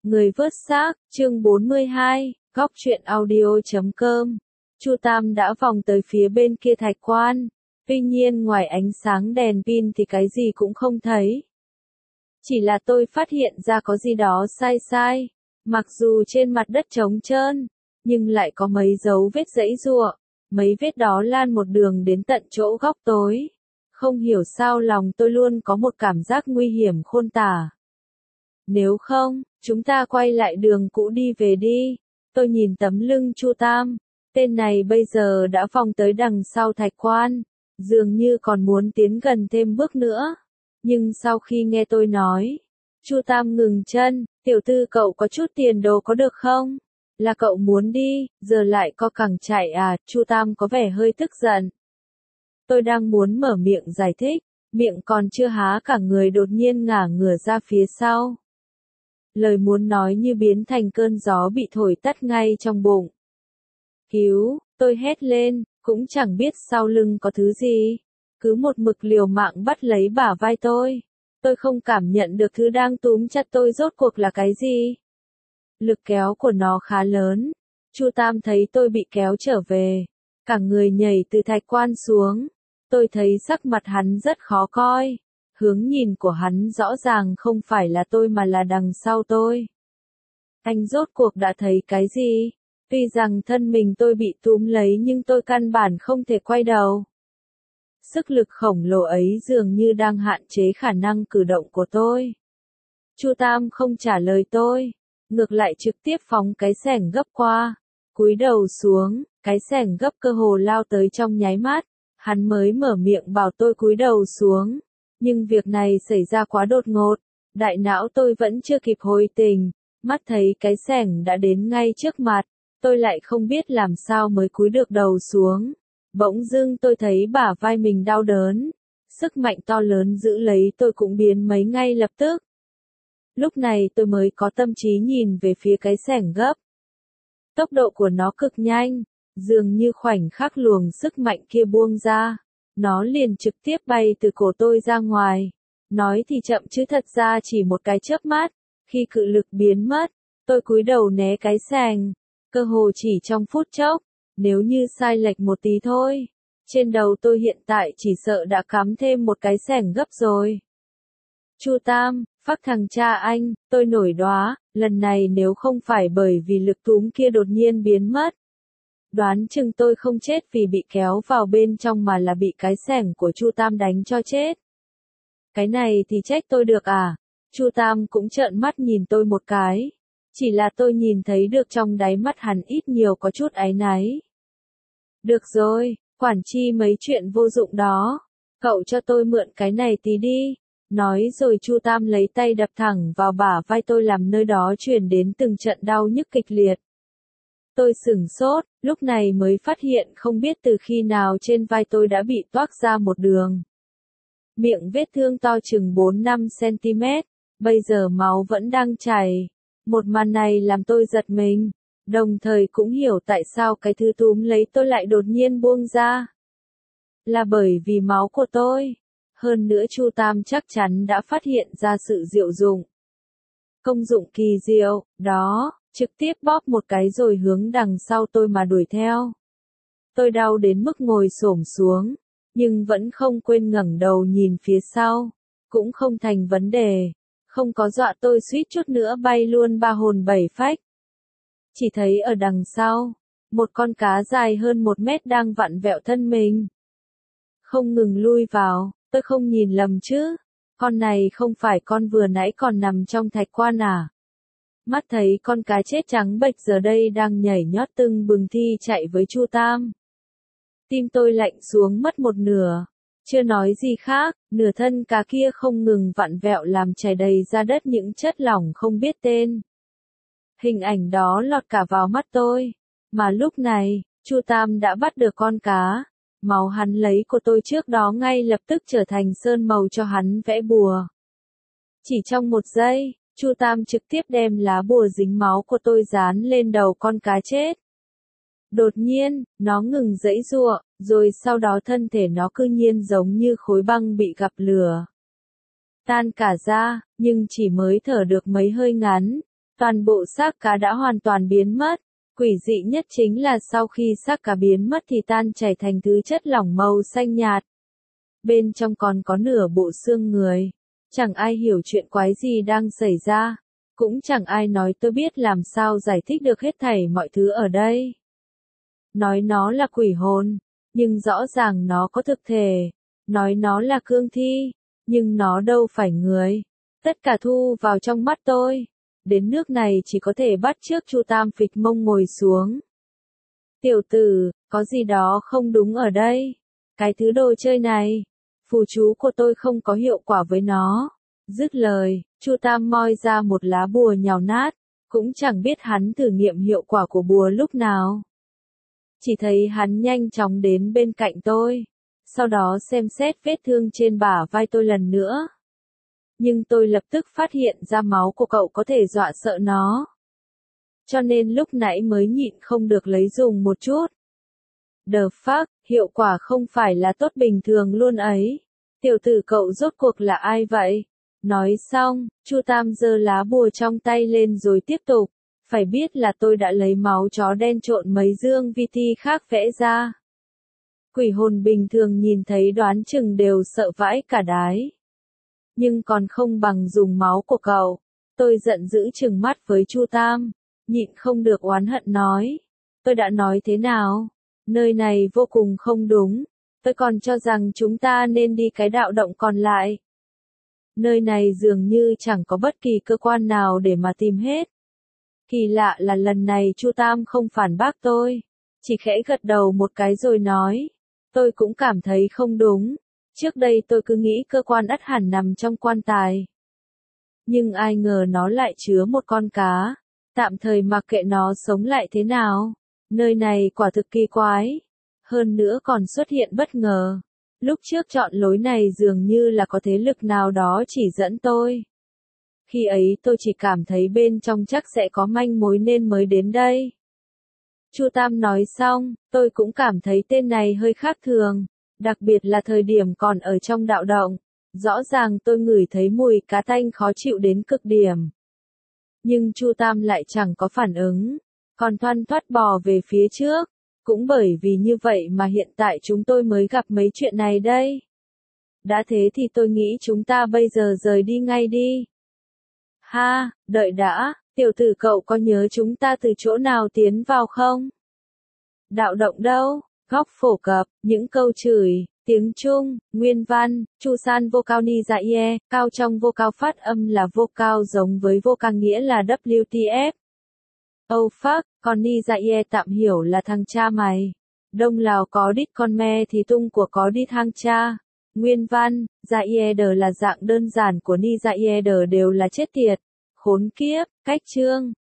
Người vớt xác, chương 42, góc truyện audio.com. Chu Tam đã vòng tới phía bên kia thạch quan, tuy nhiên ngoài ánh sáng đèn pin thì cái gì cũng không thấy. Chỉ là tôi phát hiện ra có gì đó sai sai, mặc dù trên mặt đất trống trơn, nhưng lại có mấy dấu vết giãy giụa, mấy vết đó lan một đường đến tận chỗ góc tối. Không hiểu sao lòng tôi luôn có một cảm giác nguy hiểm khôn tả. Nếu không, chúng ta quay lại đường cũ đi về đi. Tôi nhìn tấm lưng Chu Tam, tên này bây giờ đã vòng tới đằng sau thạch quan, dường như còn muốn tiến gần thêm bước nữa. Nhưng sau khi nghe tôi nói, Chu Tam ngừng chân, tiểu tư cậu có chút tiền đồ có được không? Là cậu muốn đi, giờ lại co cẳng chạy à? Chu Tam có vẻ hơi tức giận. Tôi đang muốn mở miệng giải thích, miệng còn chưa há cả người đột nhiên ngả ngửa ra phía sau. Lời muốn nói như biến thành cơn gió bị thổi tắt ngay trong bụng. Cứu, tôi hét lên, cũng chẳng biết sau lưng có thứ gì. Cứ một mực liều mạng bắt lấy bả vai tôi. Tôi không cảm nhận được thứ đang túm chặt tôi rốt cuộc là cái gì. Lực kéo của nó khá lớn. Chu Tam thấy tôi bị kéo trở về. Cả người nhảy từ thạch quan xuống. Tôi thấy sắc mặt hắn rất khó coi. Hướng nhìn của hắn rõ ràng không phải là tôi mà là đằng sau tôi. Anh rốt cuộc đã thấy cái gì? Tuy rằng thân mình tôi bị túm lấy nhưng tôi căn bản không thể quay đầu. Sức lực khổng lồ ấy dường như đang hạn chế khả năng cử động của tôi. Chu Tam không trả lời tôi, ngược lại trực tiếp phóng cái xẻng gấp qua, cúi đầu xuống, cái xẻng gấp cơ hồ lao tới trong nháy mắt, hắn mới mở miệng bảo tôi cúi đầu xuống. Nhưng việc này xảy ra quá đột ngột, đại não tôi vẫn chưa kịp hồi tỉnh, mắt thấy cái xẻng đã đến ngay trước mặt, tôi lại không biết làm sao mới cúi được đầu xuống. Bỗng dưng tôi thấy bả vai mình đau đớn, sức mạnh to lớn giữ lấy tôi cũng biến mấy ngay lập tức. Lúc này tôi mới có tâm trí nhìn về phía cái xẻng gấp. Tốc độ của nó cực nhanh, dường như khoảnh khắc luồng sức mạnh kia buông ra. Nó liền trực tiếp bay từ cổ tôi ra ngoài. Nói thì chậm chứ thật ra chỉ một cái chớp mắt. Khi cự lực biến mất, tôi cúi đầu né cái xẻng. Cơ hồ chỉ trong phút chốc. Nếu như sai lệch một tí thôi. Trên đầu tôi hiện tại chỉ sợ đã cắm thêm một cái xẻng gấp rồi. Chu Tam, phắc thằng cha anh, tôi nổi đoá. Lần này nếu không phải bởi vì lực túm kia đột nhiên biến mất. Đoán chừng tôi không chết vì bị kéo vào bên trong mà là bị cái xẻng của Chu Tam đánh cho chết. Cái này thì trách tôi được à? Chu Tam cũng trợn mắt nhìn tôi một cái. Chỉ là tôi nhìn thấy được trong đáy mắt hắn ít nhiều có chút áy náy. Được rồi, quản chi mấy chuyện vô dụng đó. Cậu cho tôi mượn cái này tí đi. Nói rồi Chu Tam lấy tay đập thẳng vào bả vai tôi làm nơi đó truyền đến từng trận đau nhức kịch liệt. Tôi sửng sốt, lúc này mới phát hiện không biết từ khi nào trên vai tôi đã bị toác ra một đường. Miệng vết thương to chừng 4-5 cm, bây giờ máu vẫn đang chảy. Một màn này làm tôi giật mình, đồng thời cũng hiểu tại sao cái thứ túm lấy tôi lại đột nhiên buông ra. Là bởi vì máu của tôi. Hơn nữa Chu Tam chắc chắn đã phát hiện ra sự diệu dụng. Công dụng kỳ diệu, đó. Trực tiếp bóp một cái rồi hướng đằng sau tôi mà đuổi theo. Tôi đau đến mức ngồi xổm xuống, nhưng vẫn không quên ngẩng đầu nhìn phía sau. Cũng không thành vấn đề, không có dọa tôi suýt chút nữa bay luôn ba hồn bảy phách. Chỉ thấy ở đằng sau, một con cá dài hơn 1 mét đang vặn vẹo thân mình. Không ngừng lui vào, tôi không nhìn lầm chứ. Con này không phải con vừa nãy còn nằm trong thạch quan à? Mắt thấy con cá chết trắng bệch giờ đây đang nhảy nhót tưng bừng thi chạy với Chu Tam. Tim tôi lạnh xuống mất một nửa. Chưa nói gì khác, nửa thân cá kia không ngừng vặn vẹo làm chảy đầy ra đất những chất lỏng không biết tên. Hình ảnh đó lọt cả vào mắt tôi. Mà lúc này, Chu Tam đã bắt được con cá. Máu hắn lấy của tôi trước đó ngay lập tức trở thành sơn màu cho hắn vẽ bùa. Chỉ trong 1 giây. Chu Tam trực tiếp đem lá bùa dính máu của tôi dán lên đầu con cá chết. Đột nhiên, nó ngừng giãy giụa, rồi sau đó thân thể nó cư nhiên giống như khối băng bị gặp lửa. Tan cả ra, nhưng chỉ mới thở được mấy hơi ngắn. Toàn bộ xác cá đã hoàn toàn biến mất. Quỷ dị nhất chính là sau khi xác cá biến mất thì tan chảy thành thứ chất lỏng màu xanh nhạt. Bên trong còn có nửa bộ xương người. Chẳng ai hiểu chuyện quái gì đang xảy ra. Cũng chẳng ai nói tôi biết làm sao giải thích được hết thảy mọi thứ ở đây. Nói nó là quỷ hồn, nhưng rõ ràng nó có thực thể. Nói nó là cương thi, nhưng nó đâu phải người. Tất cả thu vào trong mắt tôi. Đến nước này chỉ có thể bắt chước Chu Tam phịch mông ngồi xuống. Tiểu tử, có gì đó không đúng ở đây. Cái thứ đồ chơi này, phù chú của tôi không có hiệu quả với nó. Dứt lời, Chu Tam moi ra một lá bùa nhào nát, cũng chẳng biết hắn thử nghiệm hiệu quả của bùa lúc nào. Chỉ thấy hắn nhanh chóng đến bên cạnh tôi, sau đó xem xét vết thương trên bả vai tôi lần nữa. Nhưng tôi lập tức phát hiện ra máu của cậu có thể dọa sợ nó. Cho nên lúc nãy mới nhịn không được lấy dùng một chút. The fuck, hiệu quả không phải là tốt bình thường luôn ấy. Tiểu tử cậu rốt cuộc là ai vậy? Nói xong, Chu Tam giơ lá bùa trong tay lên rồi tiếp tục. Phải biết là tôi đã lấy máu chó đen trộn mấy dương vi thi khác vẽ ra. Quỷ hồn bình thường nhìn thấy đoán chừng đều sợ vãi cả đái. Nhưng còn không bằng dùng máu của cậu. Tôi giận dữ trừng mắt với Chu Tam, nhịn không được oán hận nói. Tôi đã nói thế nào? Nơi này vô cùng không đúng. Tôi còn cho rằng chúng ta nên đi cái đạo động còn lại. Nơi này dường như chẳng có bất kỳ cơ quan nào để mà tìm hết. Kỳ lạ là lần này Chu Tam không phản bác tôi, chỉ khẽ gật đầu một cái rồi nói. Tôi cũng cảm thấy không đúng. Trước đây tôi cứ nghĩ cơ quan ắt hẳn nằm trong quan tài. Nhưng ai ngờ nó lại chứa một con cá. Tạm thời mặc kệ nó sống lại thế nào. Nơi này quả thực kỳ quái. Hơn nữa còn xuất hiện bất ngờ. Lúc trước chọn lối này dường như là có thế lực nào đó chỉ dẫn tôi. Khi ấy tôi chỉ cảm thấy bên trong chắc sẽ có manh mối nên mới đến đây. Chu Tam nói xong, tôi cũng cảm thấy tên này hơi khác thường. Đặc biệt là thời điểm còn ở trong đạo động. Rõ ràng tôi ngửi thấy mùi cá tanh khó chịu đến cực điểm. Nhưng Chu Tam lại chẳng có phản ứng. Còn thoăn thoắt bò về phía trước. Cũng bởi vì như vậy mà hiện tại chúng tôi mới gặp mấy chuyện này đây. Đã thế thì tôi nghĩ chúng ta bây giờ rời đi ngay đi. Ha, đợi đã, tiểu tử cậu có nhớ chúng ta từ chỗ nào tiến vào không? Đạo động đâu? Góc phổ cập, những câu chửi, tiếng Trung, nguyên văn, Chu san vô cao ni dạ ye, cao trong vô cao phát âm là vô cao giống với vô cao nghĩa là WTF. Oh fuck, còn ni dạ ye tạm hiểu là thằng cha mày. Đông Lào có đít con me thì tung của có đít hang cha. Nguyên văn, dạ ye đờ là dạng đơn giản của ni dạ ye đờ đều là chết tiệt. Khốn kiếp, cách chương.